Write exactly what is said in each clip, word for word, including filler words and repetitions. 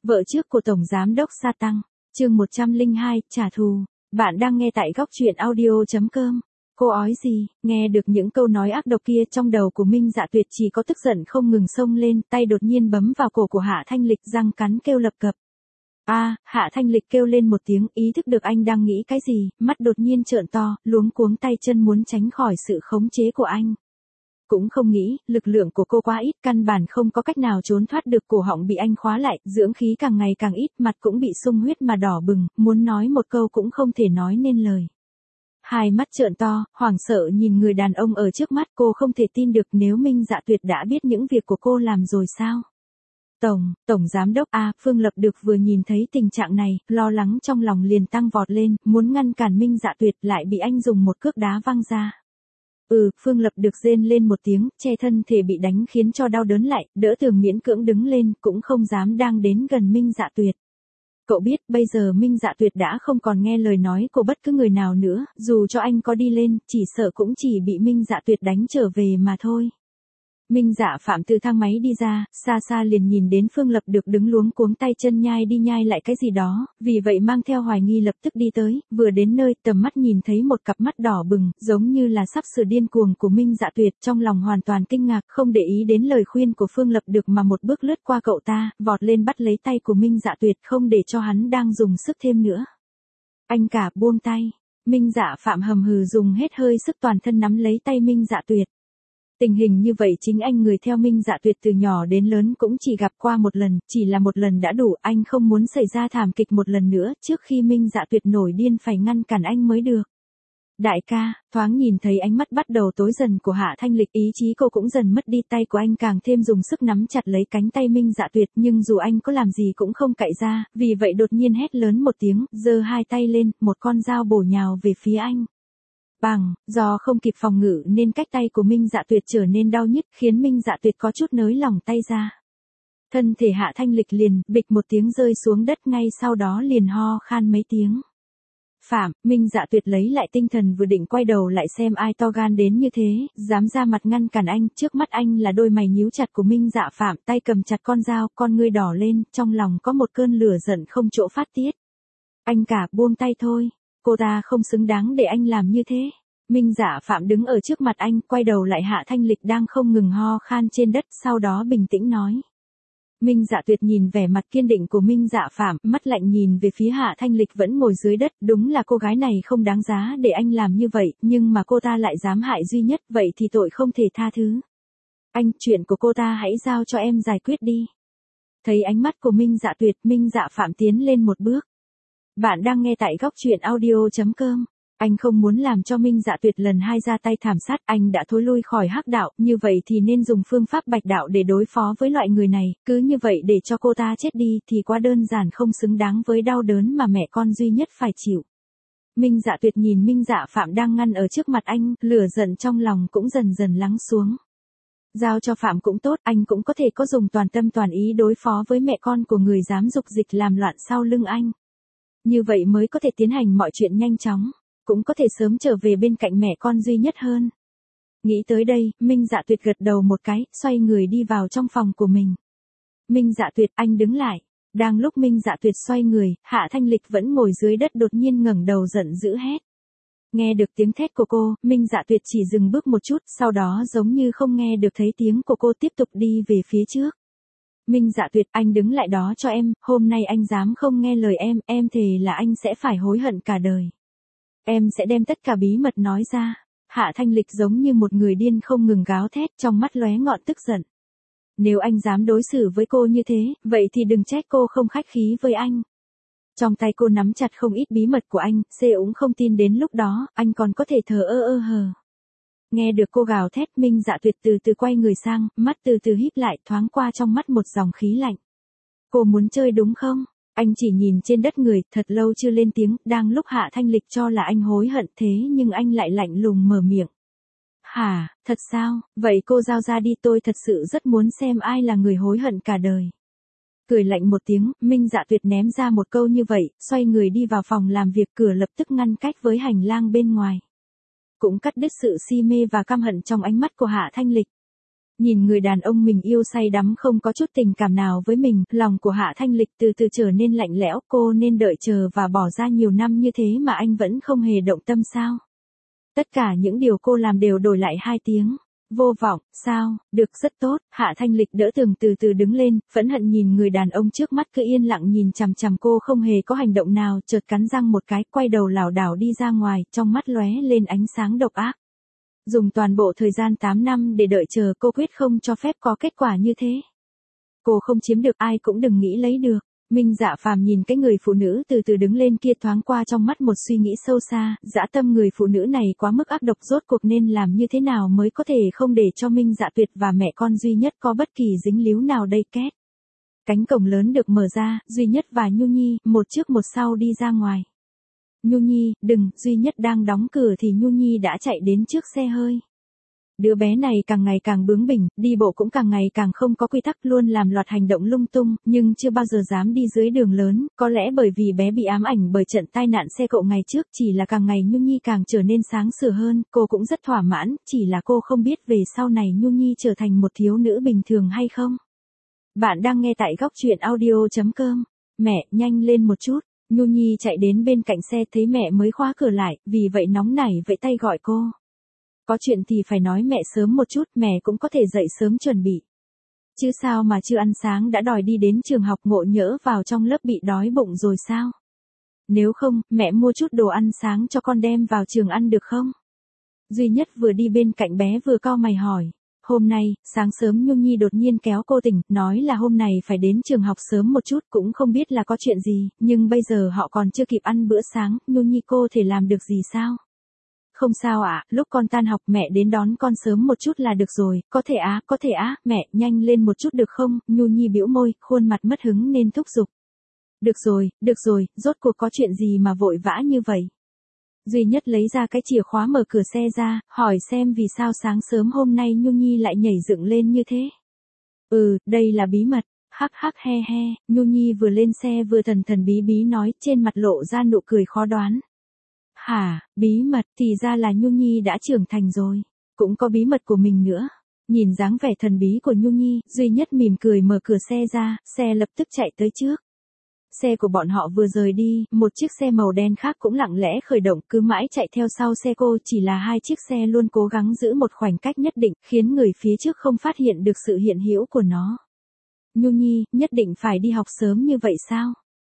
Vợ trước của Tổng Giám đốc Sa Tăng, chương một trăm lẻ hai, trả thù. Bạn đang nghe tại góc truyện audio.com. Cô ói gì, nghe được những câu nói ác độc kia trong đầu của Minh Dạ Tuyệt chỉ có tức giận không ngừng xông lên, tay đột nhiên bấm vào cổ của Hạ Thanh Lịch, răng cắn kêu lập cập. A, à, Hạ Thanh Lịch kêu lên một tiếng, ý thức được anh đang nghĩ cái gì, mắt đột nhiên trợn to, luống cuống tay chân muốn tránh khỏi sự khống chế của anh. Cũng không nghĩ, lực lượng của cô quá ít, căn bản không có cách nào trốn thoát được, cổ họng bị anh khóa lại, dưỡng khí càng ngày càng ít, mặt cũng bị sung huyết mà đỏ bừng, muốn nói một câu cũng không thể nói nên lời. Hai mắt trợn to, hoảng sợ nhìn người đàn ông ở trước mắt, cô không thể tin được, nếu Minh Dạ Tuyệt đã biết những việc của cô làm rồi sao? Tổng, Tổng Giám đốc A, Phương Lập Được vừa nhìn thấy tình trạng này, lo lắng trong lòng liền tăng vọt lên, muốn ngăn cản Minh Dạ Tuyệt, lại bị anh dùng một cước đá văng ra. Ừ, Phương Lập Được rên lên một tiếng, che thân thể bị đánh khiến cho đau đớn lại, đỡ tường miễn cưỡng đứng lên, cũng không dám đang đến gần Minh Dạ Tuyệt. Cậu biết, bây giờ Minh Dạ Tuyệt đã không còn nghe lời nói của bất cứ người nào nữa, dù cho anh có đi lên, chỉ sợ cũng chỉ bị Minh Dạ Tuyệt đánh trở về mà thôi. Minh Dạ Phạm từ thang máy đi ra, xa xa liền nhìn đến Phương Lập Được đứng luống cuống tay chân nhai đi nhai lại cái gì đó, vì vậy mang theo hoài nghi lập tức đi tới, vừa đến nơi tầm mắt nhìn thấy một cặp mắt đỏ bừng, giống như là sắp sửa điên cuồng của Minh Dạ Tuyệt, trong lòng hoàn toàn kinh ngạc, không để ý đến lời khuyên của Phương Lập Được mà một bước lướt qua cậu ta, vọt lên bắt lấy tay của Minh Dạ Tuyệt, không để cho hắn đang dùng sức thêm nữa. Anh cả, buông tay. Minh Dạ Phạm hầm hừ dùng hết hơi sức toàn thân nắm lấy tay Minh Dạ Tuyệt. Tình hình như vậy chính anh người theo Minh Dạ Tuyệt từ nhỏ đến lớn cũng chỉ gặp qua một lần, chỉ là một lần đã đủ, anh không muốn xảy ra thảm kịch một lần nữa, trước khi Minh Dạ Tuyệt nổi điên phải ngăn cản anh mới được. Đại ca, thoáng nhìn thấy ánh mắt bắt đầu tối dần của Hạ Thanh Lịch, ý chí cô cũng dần mất đi, tay của anh càng thêm dùng sức nắm chặt lấy cánh tay Minh Dạ Tuyệt, nhưng dù anh có làm gì cũng không cạy ra, vì vậy đột nhiên hét lớn một tiếng, giơ hai tay lên, một con dao bổ nhào về phía anh. Bằng, do không kịp phòng ngự nên cách tay của Minh Dạ Tuyệt trở nên đau nhức, khiến Minh Dạ Tuyệt có chút nới lỏng tay ra. Thân thể Hạ Thanh Lịch liền, bịch một tiếng rơi xuống đất, ngay sau đó liền ho khan mấy tiếng. Phạm, Minh Dạ Tuyệt lấy lại tinh thần vừa định quay đầu lại xem ai to gan đến như thế, dám ra mặt ngăn cản anh, trước mắt anh là đôi mày nhíu chặt của Minh Dạ Phạm, tay cầm chặt con dao, con ngươi đỏ lên, trong lòng có một cơn lửa giận không chỗ phát tiết. Anh cả, buông tay thôi. Cô ta không xứng đáng để anh làm như thế. Minh Dạ Phạm đứng ở trước mặt anh, quay đầu lại Hạ Thanh Lịch đang không ngừng ho khan trên đất, sau đó bình tĩnh nói. Minh Dạ Tuyệt nhìn vẻ mặt kiên định của Minh Dạ Phạm, mắt lạnh nhìn về phía Hạ Thanh Lịch vẫn ngồi dưới đất, đúng là cô gái này không đáng giá để anh làm như vậy, nhưng mà cô ta lại dám hại duy nhất, vậy thì tội không thể tha thứ. Anh, chuyện của cô ta hãy giao cho em giải quyết đi. Thấy ánh mắt của Minh Dạ Tuyệt, Minh Dạ Phạm tiến lên một bước. Bạn đang nghe tại góc truyện audio.com. Anh không muốn làm cho Minh Dạ Tuyệt lần hai ra tay thảm sát, anh đã thối lui khỏi hắc đạo, như vậy thì nên dùng phương pháp bạch đạo để đối phó với loại người này, cứ như vậy để cho cô ta chết đi thì quá đơn giản, không xứng đáng với đau đớn mà mẹ con duy nhất phải chịu. Minh Dạ Tuyệt nhìn Minh Dạ Phạm đang ngăn ở trước mặt anh, lửa giận trong lòng cũng dần dần lắng xuống. Giao cho Phạm cũng tốt, anh cũng có thể có dùng toàn tâm toàn ý đối phó với mẹ con của người dám dục dịch làm loạn sau lưng anh. Như vậy mới có thể tiến hành mọi chuyện nhanh chóng, cũng có thể sớm trở về bên cạnh mẹ con duy nhất hơn. Nghĩ tới đây, Minh Dạ Tuyệt gật đầu một cái, xoay người đi vào trong phòng của mình. Minh Dạ Tuyệt, anh đứng lại. Đang lúc Minh Dạ Tuyệt xoay người, Hạ Thanh Lịch vẫn ngồi dưới đất đột nhiên ngẩng đầu giận dữ hét. Nghe được tiếng thét của cô, Minh Dạ Tuyệt chỉ dừng bước một chút, sau đó giống như không nghe được thấy tiếng của cô, tiếp tục đi về phía trước. Minh Dạ Tuyệt, anh đứng lại đó cho em, hôm nay anh dám không nghe lời em, em thề là anh sẽ phải hối hận cả đời. Em sẽ đem tất cả bí mật nói ra. Hạ Thanh Lịch giống như một người điên không ngừng gào thét, trong mắt lóe ngọn tức giận. Nếu anh dám đối xử với cô như thế, vậy thì đừng trách cô không khách khí với anh. Trong tay cô nắm chặt không ít bí mật của anh, Xê cũng không tin đến lúc đó, anh còn có thể thờ ơ ơ hờ. Nghe được cô gào thét, Minh Dạ Tuyệt từ từ quay người sang, mắt từ từ híp lại, thoáng qua trong mắt một dòng khí lạnh. Cô muốn chơi đúng không? Anh chỉ nhìn trên đất người, thật lâu chưa lên tiếng, đang lúc Hạ Thanh Lịch cho là anh hối hận thế nhưng anh lại lạnh lùng mở miệng. Hả, thật sao, vậy cô giao ra đi, tôi thật sự rất muốn xem ai là người hối hận cả đời. Cười lạnh một tiếng, Minh Dạ Tuyệt ném ra một câu như vậy, xoay người đi vào phòng làm việc, cửa lập tức ngăn cách với hành lang bên ngoài. Cũng cắt đứt sự si mê và căm hận trong ánh mắt của Hạ Thanh Lịch. Nhìn người đàn ông mình yêu say đắm không có chút tình cảm nào với mình, lòng của Hạ Thanh Lịch từ từ trở nên lạnh lẽo, cô nên đợi chờ và bỏ ra nhiều năm như thế mà anh vẫn không hề động tâm sao? Tất cả những điều cô làm đều đổi lại hai tiếng. Vô vọng, sao, được rất tốt, Hạ Thanh Lịch đỡ tường từ từ đứng lên, phẫn hận nhìn người đàn ông trước mắt cứ yên lặng nhìn chằm chằm cô không hề có hành động nào, chợt cắn răng một cái, quay đầu lảo đảo đi ra ngoài, trong mắt lóe lên ánh sáng độc ác. Dùng toàn bộ thời gian tám năm để đợi chờ, cô quyết không cho phép có kết quả như thế. Cô không chiếm được, ai cũng đừng nghĩ lấy được. Minh Dạ Phàm nhìn cái người phụ nữ từ từ đứng lên kia, thoáng qua trong mắt một suy nghĩ sâu xa, dã tâm người phụ nữ này quá mức ác độc, rốt cuộc nên làm như thế nào mới có thể không để cho Minh Dạ Tuyệt và mẹ con Duy Nhất có bất kỳ dính líu nào đây. Két. Cánh cổng lớn được mở ra, Duy Nhất và Nhu Nhi, một trước một sau đi ra ngoài. Nhu Nhi, đừng, Duy Nhất đang đóng cửa thì Nhu Nhi đã chạy đến trước xe hơi. Đứa bé này càng ngày càng bướng bỉnh, đi bộ cũng càng ngày càng không có quy tắc, luôn làm loạt hành động lung tung, nhưng chưa bao giờ dám đi dưới đường lớn, có lẽ bởi vì bé bị ám ảnh bởi trận tai nạn xe cộ ngày trước, chỉ là càng ngày Nhu Nhi càng trở nên sáng sủa hơn, cô cũng rất thỏa mãn, chỉ là cô không biết về sau này Nhu Nhi trở thành một thiếu nữ bình thường hay không. Bạn đang nghe tại góc truyện audio chấm com. Mẹ, nhanh lên một chút. Nhu Nhi chạy đến bên cạnh xe thấy mẹ mới khóa cửa lại, vì vậy nóng nảy vẫy tay gọi cô. Có chuyện thì phải nói mẹ sớm một chút, mẹ cũng có thể dậy sớm chuẩn bị. Chứ sao mà chưa ăn sáng đã đòi đi đến trường học, ngộ nhỡ vào trong lớp bị đói bụng rồi sao? Nếu không, mẹ mua chút đồ ăn sáng cho con đem vào trường ăn được không? Duy Nhất vừa đi bên cạnh bé vừa cau mày hỏi. Hôm nay, sáng sớm Nhu Nhi đột nhiên kéo cô tỉnh, nói là hôm này phải đến trường học sớm một chút, cũng không biết là có chuyện gì, nhưng bây giờ họ còn chưa kịp ăn bữa sáng, Nhu Nhi cô thể làm được gì sao? Không sao ạ, à, lúc con tan học mẹ đến đón con sớm một chút là được rồi, có thể á, à, có thể á, à, mẹ, nhanh lên một chút được không? Nhu Nhi bĩu môi, khuôn mặt mất hứng nên thúc giục. Được rồi, được rồi, rốt cuộc có chuyện gì mà vội vã như vậy? Duy Nhất lấy ra cái chìa khóa mở cửa xe ra, hỏi xem vì sao sáng sớm hôm nay Nhu Nhi lại nhảy dựng lên như thế. Ừ, đây là bí mật, hắc hắc he he, Nhu Nhi vừa lên xe vừa thần thần bí bí nói, trên mặt lộ ra nụ cười khó đoán. Hả, bí mật, thì ra là Nhu Nhi đã trưởng thành rồi, cũng có bí mật của mình nữa. Nhìn dáng vẻ thần bí của Nhu Nhi, Duy Nhất mỉm cười mở cửa xe ra, xe lập tức chạy tới trước. Xe của bọn họ vừa rời đi, một chiếc xe màu đen khác cũng lặng lẽ khởi động, cứ mãi chạy theo sau xe cô, chỉ là hai chiếc xe luôn cố gắng giữ một khoảnh cách nhất định, khiến người phía trước không phát hiện được sự hiện hữu của nó. Nhu Nhi, nhất định phải đi học sớm như vậy sao?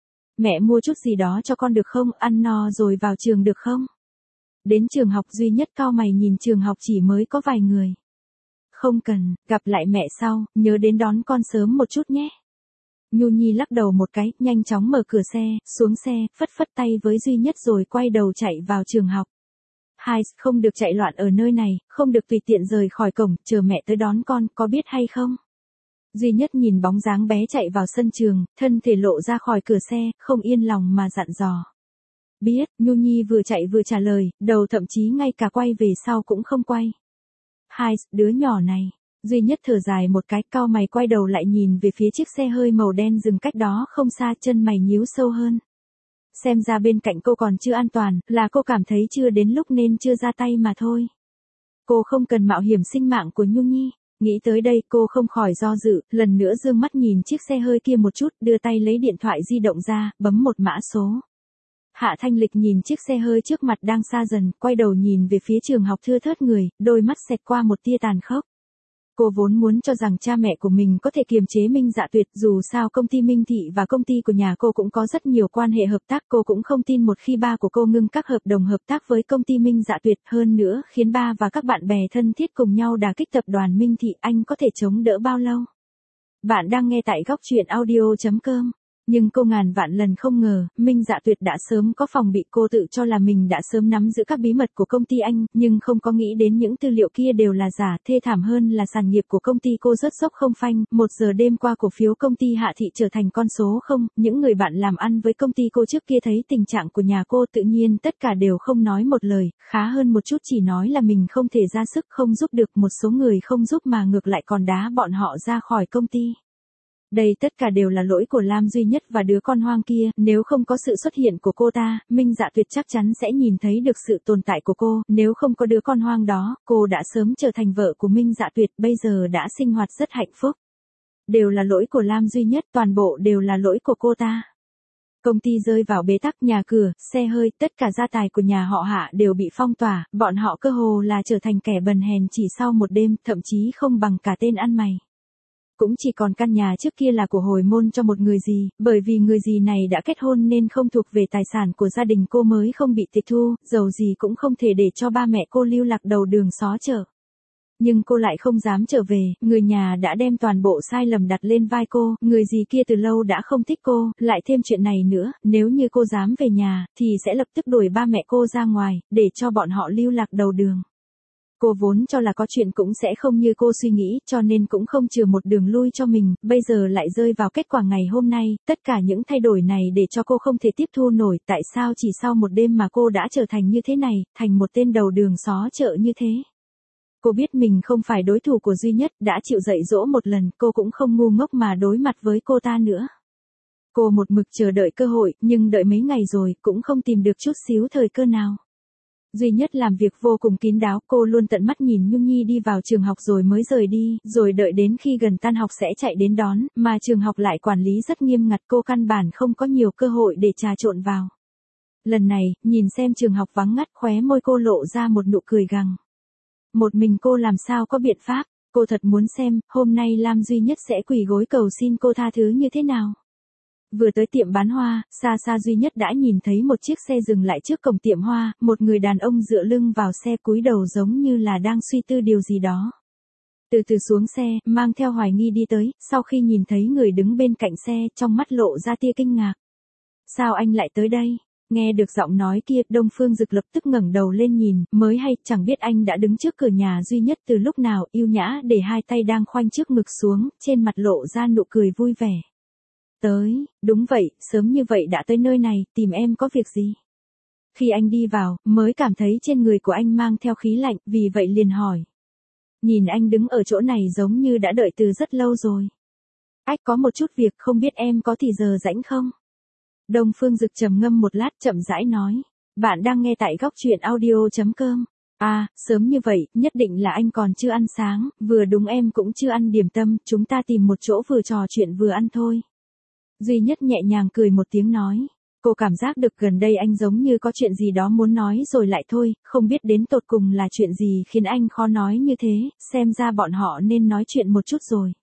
Mẹ mua chút gì đó cho con được không, ăn no rồi vào trường được không? Đến trường học, Duy Nhất cau mày nhìn trường học chỉ mới có vài người. Không cần, gặp lại mẹ sau, nhớ đến đón con sớm một chút nhé. Nhu Nhi lắc đầu một cái, nhanh chóng mở cửa xe, xuống xe, phất phất tay với Duy Nhất rồi quay đầu chạy vào trường học. Hai, không được chạy loạn ở nơi này, không được tùy tiện rời khỏi cổng, chờ mẹ tới đón con, có biết hay không? Duy Nhất nhìn bóng dáng bé chạy vào sân trường, thân thể lộ ra khỏi cửa xe, không yên lòng mà dặn dò. Biết, Nhu Nhi vừa chạy vừa trả lời, đầu thậm chí ngay cả quay về sau cũng không quay. Hai, đứa nhỏ này. Duy Nhất thở dài một cái, cau mày quay đầu lại nhìn về phía chiếc xe hơi màu đen dừng cách đó không xa, chân mày nhíu sâu hơn. Xem ra bên cạnh cô còn chưa an toàn, là cô cảm thấy chưa đến lúc nên chưa ra tay mà thôi. Cô không cần mạo hiểm sinh mạng của Nhu Nhi. Nghĩ tới đây, cô không khỏi do dự, lần nữa dương mắt nhìn chiếc xe hơi kia một chút, đưa tay lấy điện thoại di động ra, bấm một mã số. Hạ Thanh Lịch nhìn chiếc xe hơi trước mặt đang xa dần, quay đầu nhìn về phía trường học thưa thớt người, đôi mắt xẹt qua một tia tàn khốc. Cô vốn muốn cho rằng cha mẹ của mình có thể kiềm chế Minh Dạ Tuyệt, dù sao công ty Minh Thị và công ty của nhà cô cũng có rất nhiều quan hệ hợp tác, cô cũng không tin một khi ba của cô ngưng các hợp đồng hợp tác với công ty Minh Dạ Tuyệt, hơn nữa khiến ba và các bạn bè thân thiết cùng nhau đả kích tập đoàn Minh Thị, anh có thể chống đỡ bao lâu? Bạn đang nghe tại góc truyện audio chấm com. Nhưng cô ngàn vạn lần không ngờ, Minh Dạ Tuyệt đã sớm có phòng bị, cô tự cho là mình đã sớm nắm giữ các bí mật của công ty anh, nhưng không có nghĩ đến những tư liệu kia đều là giả, thê thảm hơn là sản nghiệp của công ty cô rớt dốc không phanh, một giờ đêm qua cổ phiếu công ty Hạ Thị trở thành con số không, những người bạn làm ăn với công ty cô trước kia thấy tình trạng của nhà cô tự nhiên tất cả đều không nói một lời, khá hơn một chút chỉ nói là mình không thể ra sức không giúp được, một số người không giúp mà ngược lại còn đá bọn họ ra khỏi công ty. Đây tất cả đều là lỗi của Lam Duy Nhất và đứa con hoang kia, nếu không có sự xuất hiện của cô ta, Minh Dạ Tuyệt chắc chắn sẽ nhìn thấy được sự tồn tại của cô, nếu không có đứa con hoang đó, cô đã sớm trở thành vợ của Minh Dạ Tuyệt, bây giờ đã sinh hoạt rất hạnh phúc. Đều là lỗi của Lam Duy Nhất, toàn bộ đều là lỗi của cô ta. Công ty rơi vào bế tắc, nhà cửa, xe hơi, tất cả gia tài của nhà họ Hạ đều bị phong tỏa, bọn họ cơ hồ là trở thành kẻ bần hèn chỉ sau một đêm, thậm chí không bằng cả tên ăn mày. Cũng chỉ còn căn nhà trước kia là của hồi môn cho một người dì, bởi vì người dì này đã kết hôn nên không thuộc về tài sản của gia đình cô mới không bị tịch thu, dầu gì cũng không thể để cho ba mẹ cô lưu lạc đầu đường xó chợ. Nhưng cô lại không dám trở về, người nhà đã đem toàn bộ sai lầm đặt lên vai cô, người dì kia từ lâu đã không thích cô, lại thêm chuyện này nữa, nếu như cô dám về nhà, thì sẽ lập tức đuổi ba mẹ cô ra ngoài, để cho bọn họ lưu lạc đầu đường. Cô vốn cho là có chuyện cũng sẽ không như cô suy nghĩ, cho nên cũng không chừa một đường lui cho mình, bây giờ lại rơi vào kết quả ngày hôm nay, tất cả những thay đổi này để cho cô không thể tiếp thu nổi, tại sao chỉ sau một đêm mà cô đã trở thành như thế này, thành một tên đầu đường xó chợ như thế. Cô biết mình không phải đối thủ của Duy Nhất, đã chịu dạy dỗ một lần, cô cũng không ngu ngốc mà đối mặt với cô ta nữa. Cô một mực chờ đợi cơ hội, nhưng đợi mấy ngày rồi, cũng không tìm được chút xíu thời cơ nào. Duy Nhất làm việc vô cùng kín đáo, cô luôn tận mắt nhìn Nhung Nhi đi vào trường học rồi mới rời đi, rồi đợi đến khi gần tan học sẽ chạy đến đón, mà trường học lại quản lý rất nghiêm ngặt, cô căn bản không có nhiều cơ hội để trà trộn vào. Lần này, nhìn xem trường học vắng ngắt, khóe môi cô lộ ra một nụ cười gằn. Một mình cô làm sao có biện pháp, cô thật muốn xem, hôm nay Lam Duy Nhất sẽ quỳ gối cầu xin cô tha thứ như thế nào. Vừa tới tiệm bán hoa, xa xa Duy Nhất đã nhìn thấy một chiếc xe dừng lại trước cổng tiệm hoa, một người đàn ông dựa lưng vào xe cúi đầu giống như là đang suy tư điều gì đó. Từ từ xuống xe, mang theo hoài nghi đi tới, sau khi nhìn thấy người đứng bên cạnh xe, trong mắt lộ ra tia kinh ngạc. Sao anh lại tới đây? Nghe được giọng nói kia, Đông Phương Dực lập tức ngẩng đầu lên nhìn, mới hay, chẳng biết anh đã đứng trước cửa nhà Duy Nhất từ lúc nào, yêu nhã để hai tay đang khoanh trước ngực xuống, trên mặt lộ ra nụ cười vui vẻ. Tới, đúng vậy, sớm như vậy đã tới nơi này, tìm em có việc gì? Khi anh đi vào, mới cảm thấy trên người của anh mang theo khí lạnh, vì vậy liền hỏi. Nhìn anh đứng ở chỗ này giống như đã đợi từ rất lâu rồi. Ách có một chút việc, không biết em có thì giờ rảnh không? Đông Phương Dực trầm ngâm một lát chậm rãi nói. Bạn đang nghe tại góc truyện audio chấm com. À, sớm như vậy, nhất định là anh còn chưa ăn sáng, vừa đúng em cũng chưa ăn điểm tâm, chúng ta tìm một chỗ vừa trò chuyện vừa ăn thôi. Duy Nhất nhẹ nhàng cười một tiếng nói. Cô cảm giác được gần đây anh giống như có chuyện gì đó muốn nói rồi lại thôi, không biết đến tột cùng là chuyện gì khiến anh khó nói như thế, xem ra bọn họ nên nói chuyện một chút rồi.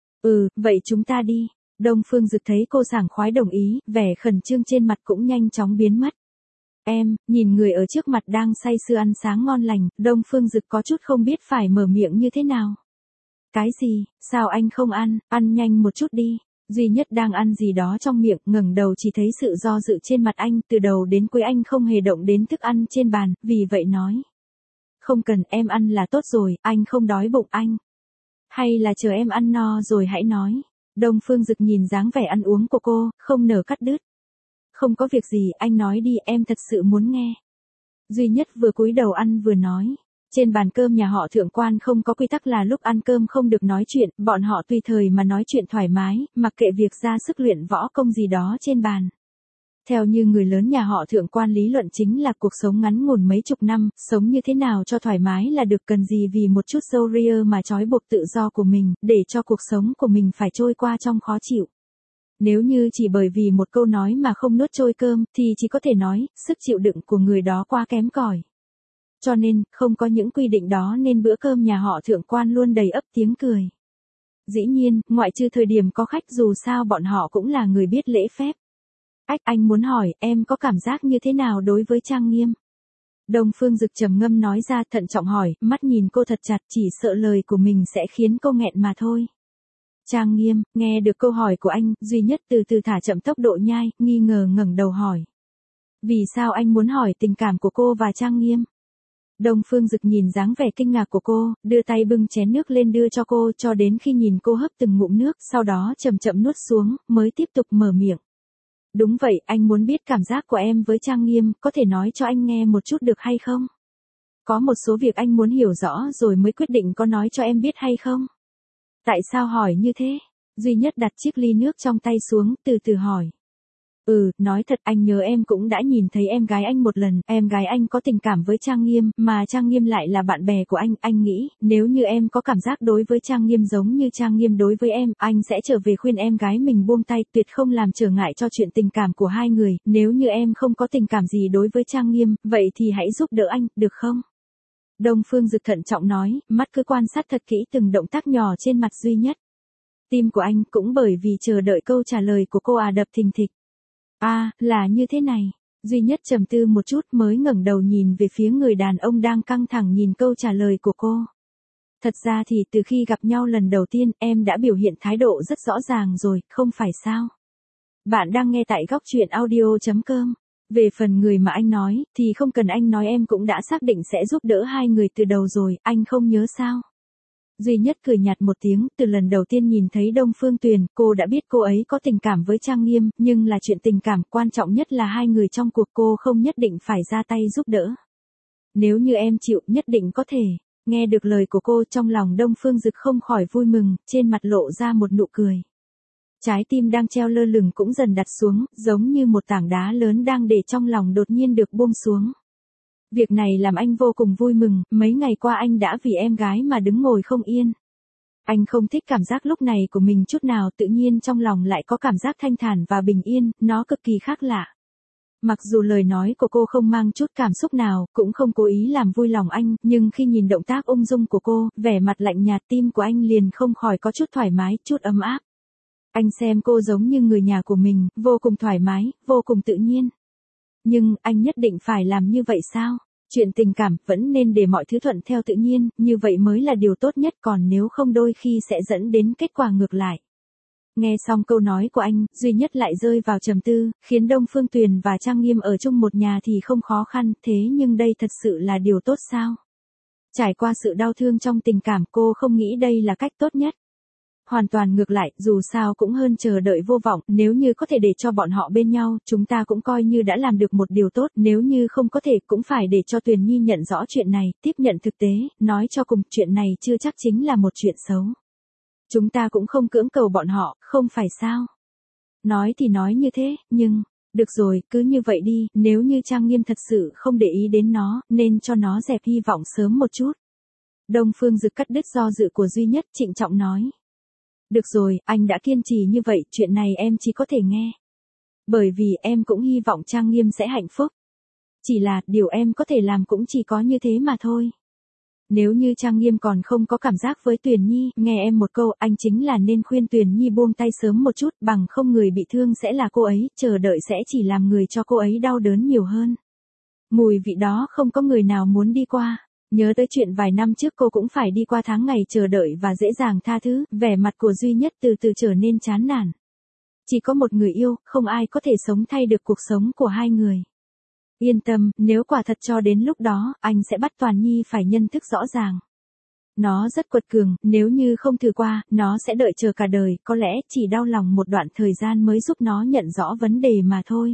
Ừ, vậy chúng ta đi. Đông Phương Dực thấy cô sảng khoái đồng ý, vẻ khẩn trương trên mặt cũng nhanh chóng biến mất. Em, nhìn người ở trước mặt đang say sưa ăn sáng ngon lành, Đông Phương Dực có chút không biết phải mở miệng như thế nào. Cái gì, sao anh không ăn, ăn nhanh một chút đi. Duy Nhất đang ăn gì đó trong miệng, ngẩng đầu chỉ thấy sự do dự trên mặt anh, từ đầu đến cuối anh không hề động đến thức ăn trên bàn, vì vậy nói. Không cần, em ăn là tốt rồi, anh không đói bụng anh. Hay là chờ em ăn no rồi hãy nói. Đông Phương Dực nhìn dáng vẻ ăn uống của cô, không nở cắt đứt. Không có việc gì, anh nói đi, em thật sự muốn nghe. Duy Nhất vừa cúi đầu ăn vừa nói. Trên bàn cơm nhà họ Thượng Quan không có quy tắc là lúc ăn cơm không được nói chuyện, bọn họ tùy thời mà nói chuyện thoải mái, mặc kệ việc ra sức luyện võ công gì đó trên bàn. Theo như người lớn nhà họ Thượng Quan lý luận chính là cuộc sống ngắn ngủn mấy chục năm, sống như thế nào cho thoải mái là được, cần gì vì một chút sâu ria mà trói buộc tự do của mình, để cho cuộc sống của mình phải trôi qua trong khó chịu. Nếu như chỉ bởi vì một câu nói mà không nuốt trôi cơm, thì chỉ có thể nói, sức chịu đựng của người đó quá kém cỏi. Cho nên, không có những quy định đó nên bữa cơm nhà họ Thượng Quan luôn đầy ắp tiếng cười. Dĩ nhiên, ngoại trừ thời điểm có khách, dù sao bọn họ cũng là người biết lễ phép. Ách, anh muốn hỏi, em có cảm giác như thế nào đối với Trang Nghiêm? Đông Phương Dực trầm ngâm nói ra, thận trọng hỏi, mắt nhìn cô thật chặt, chỉ sợ lời của mình sẽ khiến cô nghẹn mà thôi. Trang Nghiêm, nghe được câu hỏi của anh, Duy Nhất từ từ thả chậm tốc độ nhai, nghi ngờ ngẩng đầu hỏi. Vì sao anh muốn hỏi tình cảm của cô và Trang Nghiêm? Đông Phương Dực nhìn dáng vẻ kinh ngạc của cô, đưa tay bưng chén nước lên đưa cho cô, cho đến khi nhìn cô hấp từng ngụm nước, sau đó chậm chậm nuốt xuống, mới tiếp tục mở miệng. Đúng vậy, anh muốn biết cảm giác của em với Trang Nghiêm, có thể nói cho anh nghe một chút được hay không? Có một số việc anh muốn hiểu rõ rồi mới quyết định có nói cho em biết hay không? Tại sao hỏi như thế? Duy Nhất đặt chiếc ly nước trong tay xuống, từ từ hỏi. Ừ, nói thật anh nhớ em cũng đã nhìn thấy em gái anh một lần, em gái anh có tình cảm với Trang Nghiêm, mà Trang Nghiêm lại là bạn bè của anh, anh nghĩ, nếu như em có cảm giác đối với Trang Nghiêm giống như Trang Nghiêm đối với em, anh sẽ trở về khuyên em gái mình buông tay, tuyệt không làm trở ngại cho chuyện tình cảm của hai người, nếu như em không có tình cảm gì đối với Trang Nghiêm, vậy thì hãy giúp đỡ anh, được không? Đông Phương Dực thận trọng nói, mắt cứ quan sát thật kỹ từng động tác nhỏ trên mặt Duy Nhất. Tim của anh cũng bởi vì chờ đợi câu trả lời của cô à đập thình thịch. À, là như thế này. Duy Nhất trầm tư một chút mới ngẩng đầu nhìn về phía người đàn ông đang căng thẳng nhìn câu trả lời của cô. Thật ra thì từ khi gặp nhau lần đầu tiên em đã biểu hiện thái độ rất rõ ràng rồi, không phải sao? Bạn đang nghe tại góc truyện audio chấm com. Về phần người mà anh nói, thì không cần anh nói em cũng đã xác định sẽ giúp đỡ hai người từ đầu rồi, anh không nhớ sao? Duy Nhất cười nhạt một tiếng, từ lần đầu tiên nhìn thấy Đông Phương Tuyền, cô đã biết cô ấy có tình cảm với Trang Nghiêm, nhưng là chuyện tình cảm, quan trọng nhất là hai người trong cuộc, cô không nhất định phải ra tay giúp đỡ. Nếu như em chịu, nhất định có thể. Nghe được lời của cô, trong lòng Đông Phương Dực không khỏi vui mừng, trên mặt lộ ra một nụ cười. Trái tim đang treo lơ lửng cũng dần đặt xuống, giống như một tảng đá lớn đang để trong lòng đột nhiên được buông xuống. Việc này làm anh vô cùng vui mừng, mấy ngày qua anh đã vì em gái mà đứng ngồi không yên. Anh không thích cảm giác lúc này của mình chút nào, tự nhiên trong lòng lại có cảm giác thanh thản và bình yên, nó cực kỳ khác lạ. Mặc dù lời nói của cô không mang chút cảm xúc nào, cũng không cố ý làm vui lòng anh, nhưng khi nhìn động tác ung dung của cô, vẻ mặt lạnh nhạt, tim của anh liền không khỏi có chút thoải mái, chút ấm áp. Anh xem cô giống như người nhà của mình, vô cùng thoải mái, vô cùng tự nhiên. Nhưng, anh nhất định phải làm như vậy sao? Chuyện tình cảm vẫn nên để mọi thứ thuận theo tự nhiên, như vậy mới là điều tốt nhất, còn nếu không đôi khi sẽ dẫn đến kết quả ngược lại. Nghe xong câu nói của anh, Duy Nhất lại rơi vào trầm tư, khiến Đông Phương Tuyền và Trang Nghiêm ở chung một nhà thì không khó khăn, thế nhưng đây thật sự là điều tốt sao? Trải qua sự đau thương trong tình cảm, cô không nghĩ đây là cách tốt nhất. Hoàn toàn ngược lại, dù sao cũng hơn chờ đợi vô vọng, nếu như có thể để cho bọn họ bên nhau, chúng ta cũng coi như đã làm được một điều tốt, nếu như không có thể cũng phải để cho Tuyền Nhi nhận rõ chuyện này, tiếp nhận thực tế, nói cho cùng, chuyện này chưa chắc chính là một chuyện xấu. Chúng ta cũng không cưỡng cầu bọn họ, không phải sao? Nói thì nói như thế, nhưng, được rồi, cứ như vậy đi, nếu như Trang Nghiêm thật sự không để ý đến nó, nên cho nó dẹp hy vọng sớm một chút. Đông Phương Dực cắt đứt do dự của Duy Nhất, trịnh trọng nói. Được rồi, anh đã kiên trì như vậy, chuyện này em chỉ có thể nghe. Bởi vì em cũng hy vọng Trang Nghiêm sẽ hạnh phúc. Chỉ là, điều em có thể làm cũng chỉ có như thế mà thôi. Nếu như Trang Nghiêm còn không có cảm giác với Tuyền Nhi, nghe em một câu, anh chính là nên khuyên Tuyền Nhi buông tay sớm một chút, bằng không người bị thương sẽ là cô ấy, chờ đợi sẽ chỉ làm người cho cô ấy đau đớn nhiều hơn. Mùi vị đó không có người nào muốn đi qua. Nhớ tới chuyện vài năm trước cô cũng phải đi qua tháng ngày chờ đợi và dễ dàng tha thứ, vẻ mặt của Duy Nhất từ từ trở nên chán nản. Chỉ có một người yêu, không ai có thể sống thay được cuộc sống của hai người. Yên tâm, nếu quả thật cho đến lúc đó, anh sẽ bắt Toàn Nhi phải nhận thức rõ ràng. Nó rất quật cường, nếu như không thử qua, nó sẽ đợi chờ cả đời, có lẽ chỉ đau lòng một đoạn thời gian mới giúp nó nhận rõ vấn đề mà thôi.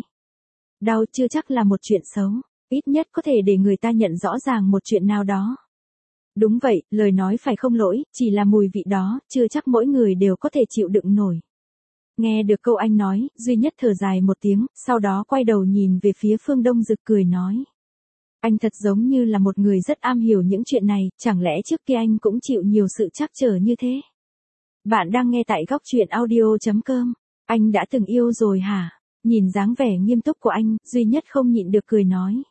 Đau chưa chắc là một chuyện xấu. Ít nhất có thể để người ta nhận rõ ràng một chuyện nào đó. Đúng vậy, lời nói phải không lỗi, chỉ là mùi vị đó, chưa chắc mỗi người đều có thể chịu đựng nổi. Nghe được câu anh nói, Duy Nhất thở dài một tiếng, sau đó quay đầu nhìn về phía Phương Đông Dực cười nói. Anh thật giống như là một người rất am hiểu những chuyện này, chẳng lẽ trước kia anh cũng chịu nhiều sự trắc trở như thế? Bạn đang nghe tại góc truyện audio chấm com. Anh đã từng yêu rồi hả? Nhìn dáng vẻ nghiêm túc của anh, Duy Nhất không nhịn được cười nói.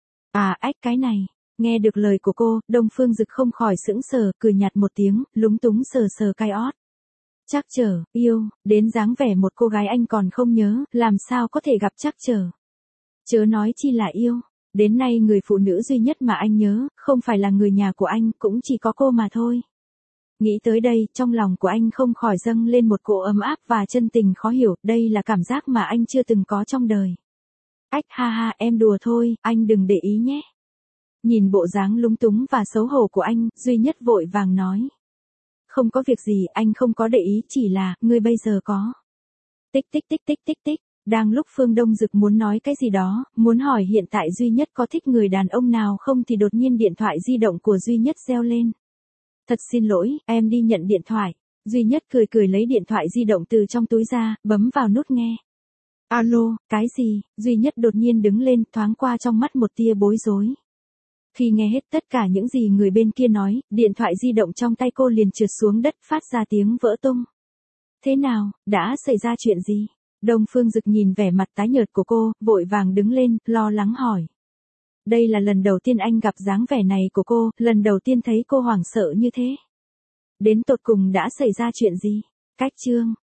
À, ách cái này. Nghe được lời của cô, Đông Phương Dực không khỏi sững sờ, cười nhạt một tiếng, lúng túng sờ sờ cai ót. Trắc trở, yêu, đến dáng vẻ một cô gái anh còn không nhớ, làm sao có thể gặp trắc trở. Chớ nói chi là yêu, đến nay người phụ nữ duy nhất mà anh nhớ, không phải là người nhà của anh, cũng chỉ có cô mà thôi. Nghĩ tới đây, trong lòng của anh không khỏi dâng lên một cỗ ấm áp và chân tình khó hiểu, đây là cảm giác mà anh chưa từng có trong đời. Ách ha ha, em đùa thôi, anh đừng để ý nhé. Nhìn bộ dáng lúng túng và xấu hổ của anh, Duy Nhất vội vàng nói. Không có việc gì, anh không có để ý, chỉ là, ngươi bây giờ có. Tích tích tích tích tích tích, đang lúc Phương Đông Dực muốn nói cái gì đó, muốn hỏi hiện tại Duy Nhất có thích người đàn ông nào không thì đột nhiên điện thoại di động của Duy Nhất reo lên. Thật xin lỗi, em đi nhận điện thoại. Duy Nhất cười cười lấy điện thoại di động từ trong túi ra, bấm vào nút nghe. Alo, cái gì? Duy Nhất đột nhiên đứng lên, thoáng qua trong mắt một tia bối rối. Khi nghe hết tất cả những gì người bên kia nói, điện thoại di động trong tay cô liền trượt xuống đất, phát ra tiếng vỡ tung. Thế nào, đã xảy ra chuyện gì? Đông Phương Dực nhìn vẻ mặt tái nhợt của cô, vội vàng đứng lên, lo lắng hỏi. Đây là lần đầu tiên anh gặp dáng vẻ này của cô, lần đầu tiên thấy cô hoảng sợ như thế. Đến tột cùng đã xảy ra chuyện gì? Cách chương